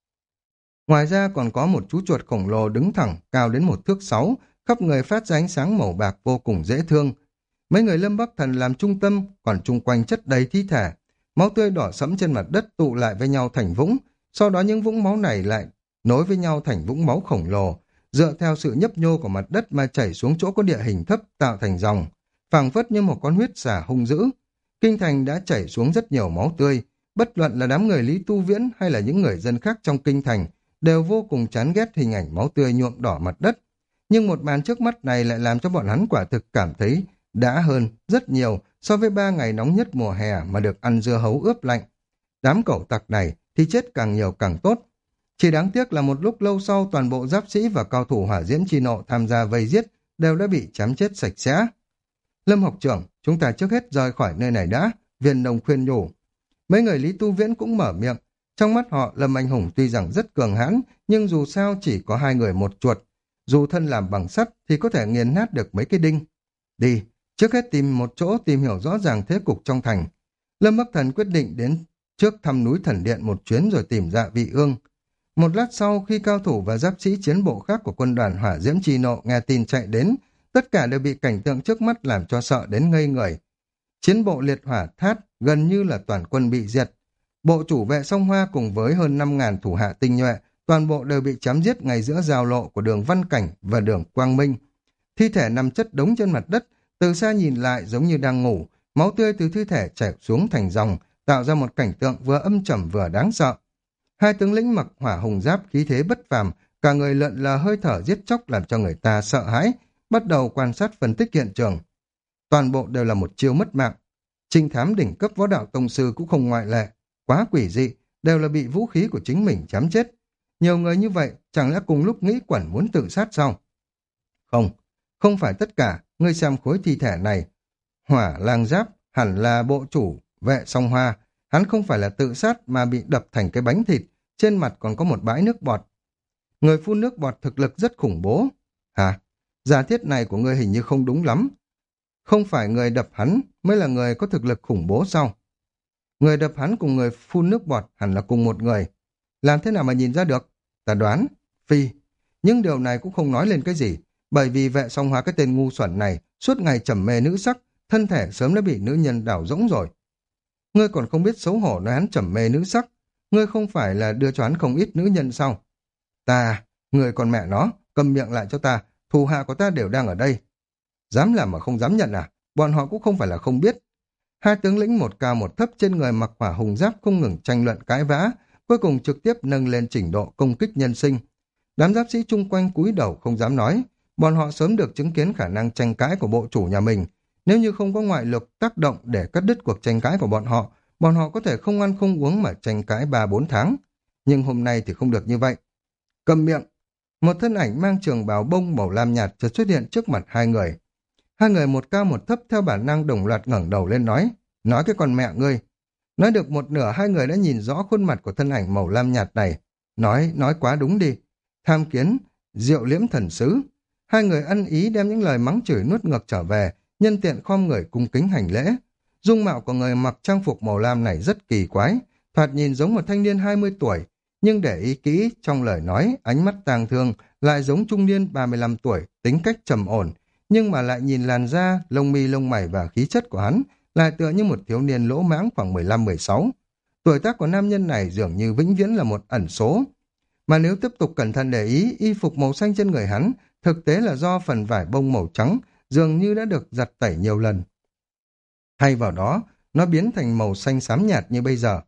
Ngoài ra còn có một chú chuột khổng lồ đứng thẳng, cao đến một thước sáu, khắp người phát ra ánh sáng màu bạc vô cùng dễ thương. Mấy người Lâm Bắc Thần làm trung tâm, còn chung quanh chất đầy thi thể. Máu tươi đỏ sẫm trên mặt đất tụ lại với nhau thành vũng, sau đó những vũng máu này lại nối với nhau thành vũng máu khổng lồ, dựa theo sự nhấp nhô của mặt đất mà chảy xuống chỗ có địa hình thấp tạo thành dòng, phảng phất như một con huyết xà hung dữ. Kinh thành đã chảy xuống rất nhiều máu tươi, bất luận là đám người Lý Tu Viễn hay là những người dân khác trong kinh thành, đều vô cùng chán ghét hình ảnh máu tươi nhuộm đỏ mặt đất. Nhưng một màn trước mắt này lại làm cho bọn hắn quả thực cảm thấy đã hơn rất nhiều so với ba ngày nóng nhất mùa hè mà được ăn dưa hấu ướp lạnh. Đám cẩu tặc này thì chết càng nhiều càng tốt. Chỉ đáng tiếc là một lúc lâu sau toàn bộ giáp sĩ và cao thủ hỏa diễm chi nộ tham gia vây giết đều đã bị chém chết sạch sẽ. Lâm học trưởng, chúng ta trước hết rời khỏi nơi này đã, Viên Nông khuyên nhủ. Mấy người Lý Tu Viễn cũng mở miệng. Trong mắt họ, Lâm Anh Hùng tuy rằng rất cường hãn, nhưng dù sao chỉ có hai người một chuột. Dù thân làm bằng sắt thì có thể nghiền nát được mấy cái đinh. Đi, trước hết tìm một chỗ tìm hiểu rõ ràng thế cục trong thành. Lâm Bắc Thần quyết định đến trước thăm núi Thần Điện một chuyến rồi tìm Dạ Vị Ương. Một lát sau, khi cao thủ và giáp sĩ chiến bộ khác của quân đoàn hỏa diễm chi nộ nghe tin chạy đến, tất cả đều bị cảnh tượng trước mắt làm cho sợ đến ngây người. Chiến bộ liệt hỏa thát gần như là toàn quân bị diệt. Bộ chủ Vệ Song Hoa cùng với hơn năm ngàn thủ hạ tinh nhuệ, toàn bộ đều bị chém giết ngay giữa giao lộ của đường Văn Cảnh và đường Quang Minh. Thi thể nằm chất đống trên mặt đất, từ xa nhìn lại giống như đang ngủ, máu tươi từ thi thể chảy xuống thành dòng, tạo ra một cảnh tượng vừa âm trầm vừa đáng sợ. Hai tướng lĩnh mặc hỏa hùng giáp khí thế bất phàm, cả người lượn lờ hơi thở giết chóc làm cho người ta sợ hãi, bắt đầu quan sát phân tích hiện trường. Toàn bộ đều là một chiêu mất mạng. Trinh thám đỉnh cấp võ đạo tông sư cũng không ngoại lệ, quá quỷ dị, đều là bị vũ khí của chính mình chém chết. Nhiều người như vậy, chẳng lẽ cùng lúc nghĩ quẩn muốn tự sát sao? Không, không phải tất cả, ngươi xem khối thi thể này. Hỏa lang giáp hẳn là bộ chủ Vệ Song Hoa, hắn không phải là tự sát mà bị đập thành cái bánh thịt, trên mặt còn có một bãi nước bọt. Người phun nước bọt thực lực rất khủng bố. Hả? Giả thiết này của ngươi hình như không đúng lắm. Không phải người đập hắn mới là người có thực lực khủng bố sao? Người đập hắn cùng người phun nước bọt hẳn là cùng một người. Làm thế nào mà nhìn ra được? Ta đoán, phi. Nhưng điều này cũng không nói lên cái gì, bởi vì Vệ Song Hoa cái tên ngu xuẩn này suốt ngày trầm mê nữ sắc, thân thể sớm đã bị nữ nhân đảo rỗng rồi. Ngươi còn không biết xấu hổ nói hắn trầm mê nữ sắc. Ngươi không phải là đưa cho hắn không ít nữ nhân sao? Ta, người còn mẹ nó, cầm miệng lại cho ta, thù hạ của ta đều đang ở đây. Dám làm mà không dám nhận à? Bọn họ cũng không phải là không biết. Hai tướng lĩnh một cao một thấp trên người mặc hỏa hùng giáp không ngừng tranh luận cãi vã, cuối cùng trực tiếp nâng lên trình độ công kích nhân sinh. Đám giáp sĩ chung quanh cúi đầu không dám nói, bọn họ sớm được chứng kiến khả năng tranh cãi của bộ chủ nhà mình. Nếu như không có ngoại lực tác động để cắt đứt cuộc tranh cãi của bọn họ, bọn họ có thể không ăn không uống mà tranh cãi ba bốn tháng. Nhưng hôm nay thì không được như vậy. Cầm miệng! Một thân ảnh mang trường bào bông màu lam nhạt chợt xuất hiện trước mặt hai người. Hai người một cao một thấp theo bản năng đồng loạt ngẩng đầu lên nói, nói cái con mẹ ngươi. Nói được một nửa hai người đã nhìn rõ khuôn mặt của thân ảnh màu lam nhạt này. Nói, nói quá đúng đi. Tham kiến, diệu liễm thần sứ. Hai người ăn ý đem những lời mắng chửi nuốt ngược trở về, nhân tiện khom người cung kính hành lễ. Dung mạo của người mặc trang phục màu lam này rất kỳ quái, thoạt nhìn giống một thanh niên hai mươi tuổi, nhưng để ý kỹ trong lời nói, ánh mắt tang thương lại giống trung niên ba mươi lăm tuổi, tính cách trầm ổn, nhưng mà lại nhìn làn da, lông mi lông mày và khí chất của hắn lại tựa như một thiếu niên lỗ mãng khoảng mười lăm mười sáu. Tuổi tác của nam nhân này dường như vĩnh viễn là một ẩn số. Mà nếu tiếp tục cẩn thận để ý, y phục màu xanh trên người hắn thực tế là do phần vải bông màu trắng dường như đã được giặt tẩy nhiều lần. Thay vào đó, nó biến thành màu xanh xám nhạt như bây giờ.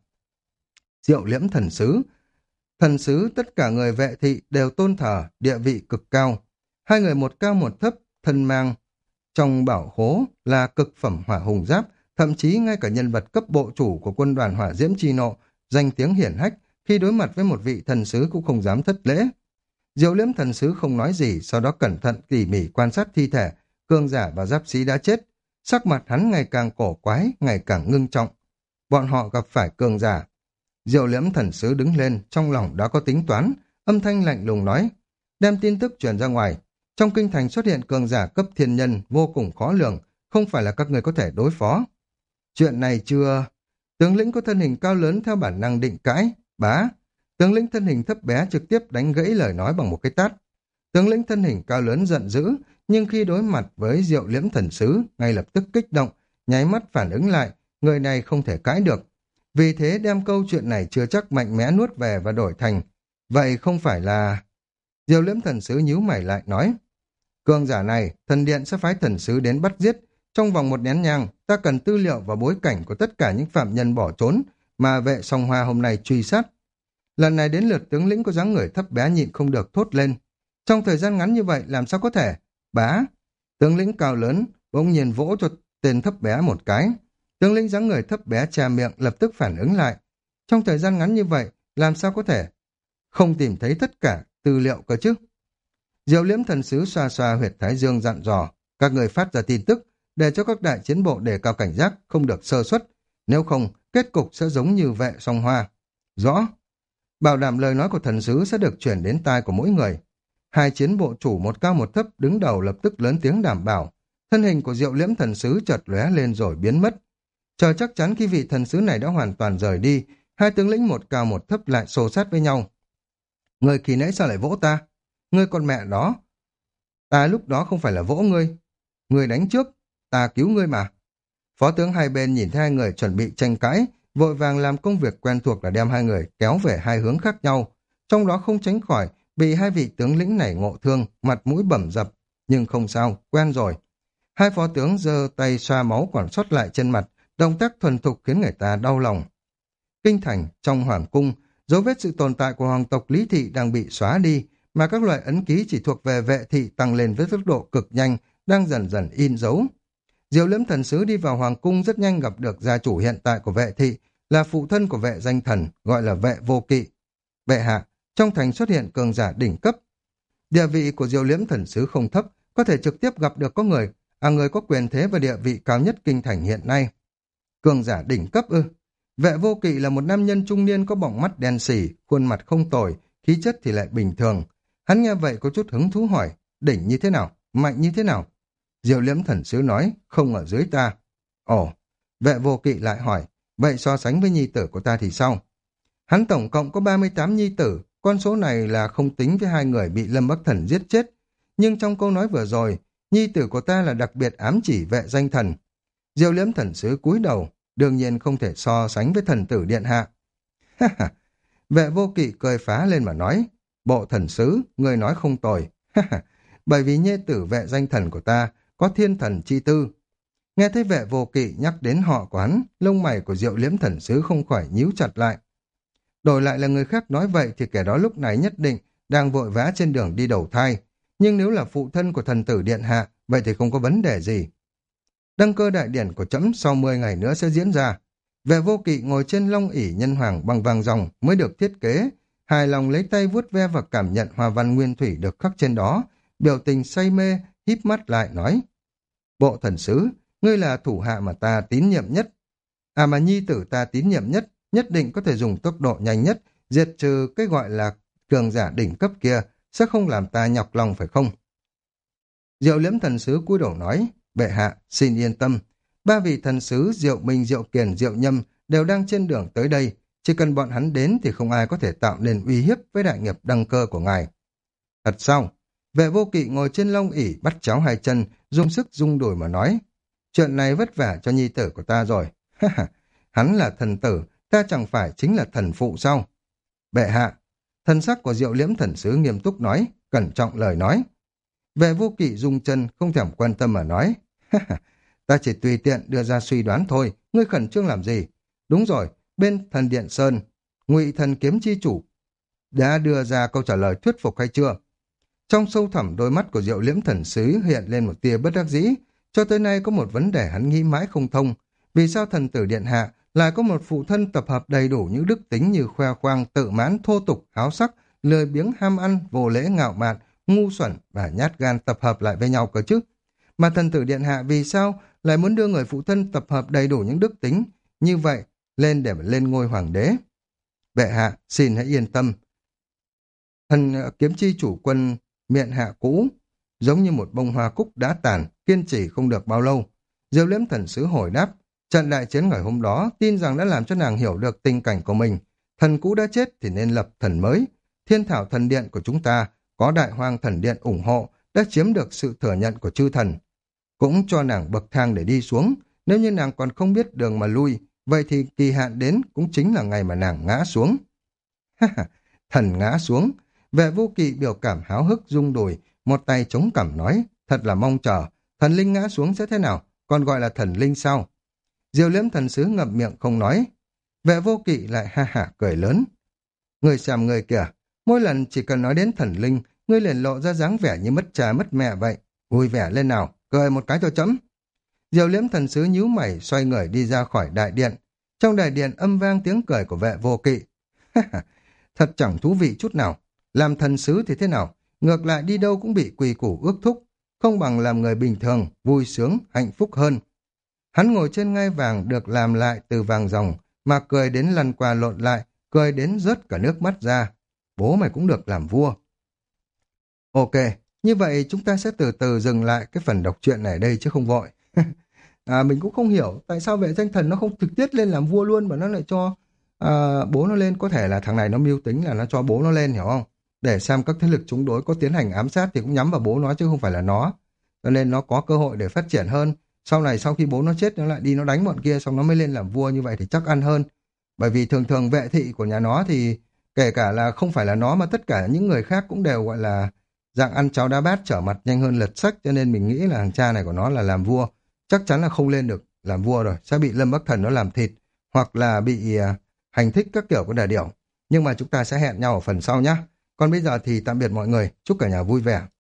Diệu liễm thần sứ. Thần sứ tất cả người vệ thị đều tôn thờ, địa vị cực cao. Hai người một cao một thấp, thân mang trong bảo khố là cực phẩm hỏa hùng giáp, thậm chí ngay cả nhân vật cấp bộ chủ của quân đoàn hỏa diễm chi nộ, danh tiếng hiển hách, khi đối mặt với một vị thần sứ cũng không dám thất lễ. Diệu liễm thần sứ không nói gì, sau đó cẩn thận tỉ mỉ quan sát thi thể, cường giả và giáp sĩ đã chết. Sắc mặt hắn ngày càng cổ quái, ngày càng ngưng trọng. Bọn họ gặp phải cường giả. Diệu liễm thần sứ đứng lên, trong lòng đã có tính toán, âm thanh lạnh lùng nói, đem tin tức truyền ra ngoài. Trong kinh thành xuất hiện cường giả cấp thiên nhân vô cùng khó lường, không phải là các người có thể đối phó. Chuyện này chưa... Tướng lĩnh có thân hình cao lớn theo bản năng định cãi, bá. Tướng lĩnh thân hình thấp bé trực tiếp đánh gãy lời nói bằng một cái tát. Tướng lĩnh thân hình cao lớn giận dữ, nhưng khi đối mặt với Diệu liễm thần sứ, ngay lập tức kích động, nháy mắt phản ứng lại, người này không thể cãi được. Vì thế đem câu chuyện này chưa chắc mạnh mẽ nuốt về và đổi thành. Vậy không phải là... Diệu liễm thần sứ nhíu mày lại nói, cường giả này, thần điện sẽ phái thần sứ đến bắt giết. Trong vòng một nén nhang, ta cần tư liệu và bối cảnh của tất cả những phạm nhân bỏ trốn mà vệ song hoa hôm nay truy sát. Lần này đến lượt tướng lĩnh có dáng người thấp bé nhịn không được thốt lên. Trong thời gian ngắn như vậy làm sao có thể? Bá! Tướng lĩnh cao lớn bỗng nhiên vỗ cho tên thấp bé một cái. Tướng lĩnh dáng người thấp bé che miệng lập tức phản ứng lại. Trong thời gian ngắn như vậy làm sao có thể? Không tìm thấy tất cả tư liệu cơ chứ? Diệu liễm thần sứ xoa xoa huyệt thái dương dặn dò, các người phát ra tin tức để cho các đại chiến bộ đề cao cảnh giác, không được sơ suất, nếu không kết cục sẽ giống như vệ song hoa. Rõ. Bảo đảm lời nói của thần sứ sẽ được chuyển đến tai của mỗi người. Hai chiến bộ chủ một cao một thấp đứng đầu lập tức lớn tiếng đảm bảo. Thân hình của Diệu liễm thần sứ chợt lóe lên rồi biến mất. Chờ chắc chắn khi vị thần sứ này đã hoàn toàn rời đi, hai tướng lĩnh một cao một thấp lại xô sát với nhau. Người khi nãy sao lại vỗ ta? Ngươi con mẹ đó. Ta lúc đó không phải là vỗ ngươi. Ngươi đánh trước, ta cứu ngươi mà. Phó tướng hai bên nhìn thấy hai người chuẩn bị tranh cãi, vội vàng làm công việc quen thuộc là đem hai người kéo về hai hướng khác nhau. Trong đó không tránh khỏi bị hai vị tướng lĩnh này ngộ thương, mặt mũi bầm dập. Nhưng không sao, quen rồi. Hai phó tướng giơ tay xoa máu còn sót lại trên mặt, động tác thuần thục khiến người ta đau lòng. Kinh thành, trong hoàng cung, dấu vết sự tồn tại của hoàng tộc Lý Thị đang bị xóa đi, mà các loại ấn ký chỉ thuộc về vệ thị tăng lên với tốc độ cực nhanh, đang dần dần in dấu. Diệu liễm thần sứ đi vào hoàng cung rất nhanh gặp được gia chủ hiện tại của vệ thị, là phụ thân của vệ danh thần, gọi là vệ vô kỵ. Bệ hạ, trong thành xuất hiện cường giả đỉnh cấp. Địa vị của Diệu liễm thần sứ không thấp, có thể trực tiếp gặp được có người, à người có quyền thế và địa vị cao nhất kinh thành hiện nay. Cường giả đỉnh cấp ư? Vệ vô kỵ là một nam nhân trung niên có bọng mắt đen sì, khuôn mặt không tồi, khí chất thì lại bình thường. Hắn nghe vậy có chút hứng thú hỏi, đỉnh như thế nào, mạnh như thế nào? Diệu liễm thần sứ nói, không ở dưới ta. Ồ, vệ vô kỵ lại hỏi, vậy so sánh với nhi tử của ta thì sao? Hắn tổng cộng có ba mươi tám nhi tử, con số này là không tính với hai người bị Lâm Bắc Thần giết chết. Nhưng trong câu nói vừa rồi, nhi tử của ta là đặc biệt ám chỉ vệ danh thần. Diệu liễm thần sứ cúi đầu, đương nhiên không thể so sánh với thần tử điện hạ. Ha ha, vệ vô kỵ cười phá lên mà nói, bộ thần sứ, người nói không tồi. Ha ha, bởi vì nhi tử vệ danh thần của ta có thiên thần chi tư. Nghe thấy vệ vô kỵ nhắc đến họ của hắn, lông mày của Diệu liễm thần sứ không khỏi nhíu chặt lại. Đổi lại là người khác nói vậy thì kẻ đó lúc này nhất định đang vội vã trên đường đi đầu thai. nhưng nếu là phụ thân của thần tử điện hạ, vậy thì không có vấn đề gì. Đăng cơ đại điển của trẫm sau mười ngày nữa sẽ diễn ra. Vệ Vô Kỵ ngồi trên long ỷ nhân hoàng bằng vàng ròng mới được thiết kế, hài lòng lấy tay vuốt ve và cảm nhận hoa văn nguyên thủy được khắc trên đó, biểu tình say mê, híp mắt lại nói: Bộ thần sứ, ngươi là thủ hạ mà ta tín nhiệm nhất. À mà nhi tử ta tín nhiệm nhất, nhất định có thể dùng tốc độ nhanh nhất, diệt trừ cái gọi là cường giả đỉnh cấp kia, sẽ không làm ta nhọc lòng phải không? Diệu Liễm thần sứ cúi đầu nói: Bệ hạ, xin yên tâm. Ba vị thần sứ Diệu Minh, Diệu Kiền, Diệu Nhâm đều đang trên đường tới đây. Chỉ cần bọn hắn đến thì không ai có thể tạo nên uy hiếp với đại nghiệp đăng cơ của ngài. Thật sao? Vệ Vô Kỵ ngồi trên long ỷ bắt chéo hai chân, dùng sức rung đùi mà nói: Chuyện này vất vả cho nhi tử của ta rồi. Hắn là thần tử, ta chẳng phải chính là thần phụ sao? Bệ hạ, thần sắc của Diệu Liễm thần sứ nghiêm túc nói, cẩn trọng lời nói. Vệ Vô Kỵ rung chân, không thèm quan tâm mà nói: Ta chỉ tùy tiện đưa ra suy đoán thôi, ngươi khẩn trương làm gì? Đúng rồi, bên thần điện Sơn, Ngụy thần kiếm chi chủ đã đưa ra câu trả lời thuyết phục hay chưa? Trong sâu thẳm đôi mắt của Diệu Liễm thần sứ hiện lên một tia bất đắc dĩ. Cho tới nay có một vấn đề hắn nghĩ mãi không thông. Vì sao thần tử điện hạ lại có một phụ thân tập hợp đầy đủ những đức tính như khoe khoang, tự mãn, thô tục, háo sắc, lười biếng, ham ăn, vô lễ, ngạo mạn, ngu xuẩn và nhát gan tập hợp lại với nhau cơ chứ? Mà thần tử điện hạ vì sao lại muốn đưa người phụ thân tập hợp đầy đủ những đức tính như vậy lên để lên ngôi hoàng đế? Bệ hạ, xin hãy yên tâm. Thần kiếm chi chủ quân miệng hạ cũ, giống như một bông hoa cúc đã tàn, kiên trì không được bao lâu. Diệu Liễm thần sứ hồi đáp: Trận đại chiến ngày hôm đó tin rằng đã làm cho nàng hiểu được tình cảnh của mình. Thần cũ đã chết thì nên lập thần mới. Thiên thảo thần điện của chúng ta có đại hoang thần điện ủng hộ, đã chiếm được sự thừa nhận của chư thần. Cũng cho nàng bậc thang để đi xuống. Nếu như nàng còn không biết đường mà lui, vậy thì kỳ hạn đến cũng chính là ngày mà nàng ngã xuống. Thần ngã xuống. Vệ Vô Kỵ biểu cảm háo hức rung đùi, một tay chống cằm nói: Thật là mong chờ, thần linh ngã xuống sẽ thế nào, còn gọi là thần linh sao? Diệu Liễm thần sứ ngậm miệng không nói. Vệ Vô Kỵ lại ha hả cười lớn: Người xem người kìa, mỗi lần chỉ cần nói đến thần linh, ngươi liền lộ ra dáng vẻ như mất cha mất mẹ vậy. Vui vẻ lên nào, cười một cái cho chấm. Diệu Liễm thần sứ nhíu mày xoay người đi ra khỏi đại điện. Trong đại điện âm vang tiếng cười của Vệ Vô Kỵ. Thật chẳng thú vị chút nào. Làm thần sứ thì thế nào, ngược lại đi đâu cũng bị quy củ ước thúc, không bằng làm người bình thường, vui sướng, hạnh phúc hơn. Hắn ngồi trên ngai vàng được làm lại từ vàng ròng, mà cười đến lăn qua lộn lại, cười đến rớt cả nước mắt ra. Bố mày cũng được làm vua. Ok, như vậy chúng ta sẽ từ từ dừng lại cái phần đọc truyện này ở đây chứ không vội. À, mình cũng không hiểu tại sao vệ danh thần nó không trực tiếp lên làm vua luôn mà nó lại cho à, bố nó lên. Có thể là thằng này nó mưu tính là nó cho bố nó lên, hiểu không? Để xem các thế lực chống đối có tiến hành ám sát thì cũng nhắm vào bố nó chứ không phải là nó. Cho nên nó có cơ hội để phát triển hơn. Sau này sau khi bố nó chết nó lại đi nó đánh bọn kia xong nó mới lên làm vua, như vậy thì chắc ăn hơn. Bởi vì thường thường vệ thị của nhà nó thì kể cả là không phải là nó mà tất cả những người khác cũng đều gọi là dạng ăn cháo đá bát, trở mặt nhanh hơn lật sách. Cho nên mình nghĩ là thằng cha này của nó là làm vua chắc chắn là không lên được làm vua rồi, sẽ bị Lâm Bắc Thần nó làm thịt hoặc là bị uh, hành thích các kiểu của đà điểu. Nhưng mà chúng ta sẽ hẹn nhau ở phần sau nhé. Còn bây giờ thì tạm biệt mọi người, chúc cả nhà vui vẻ.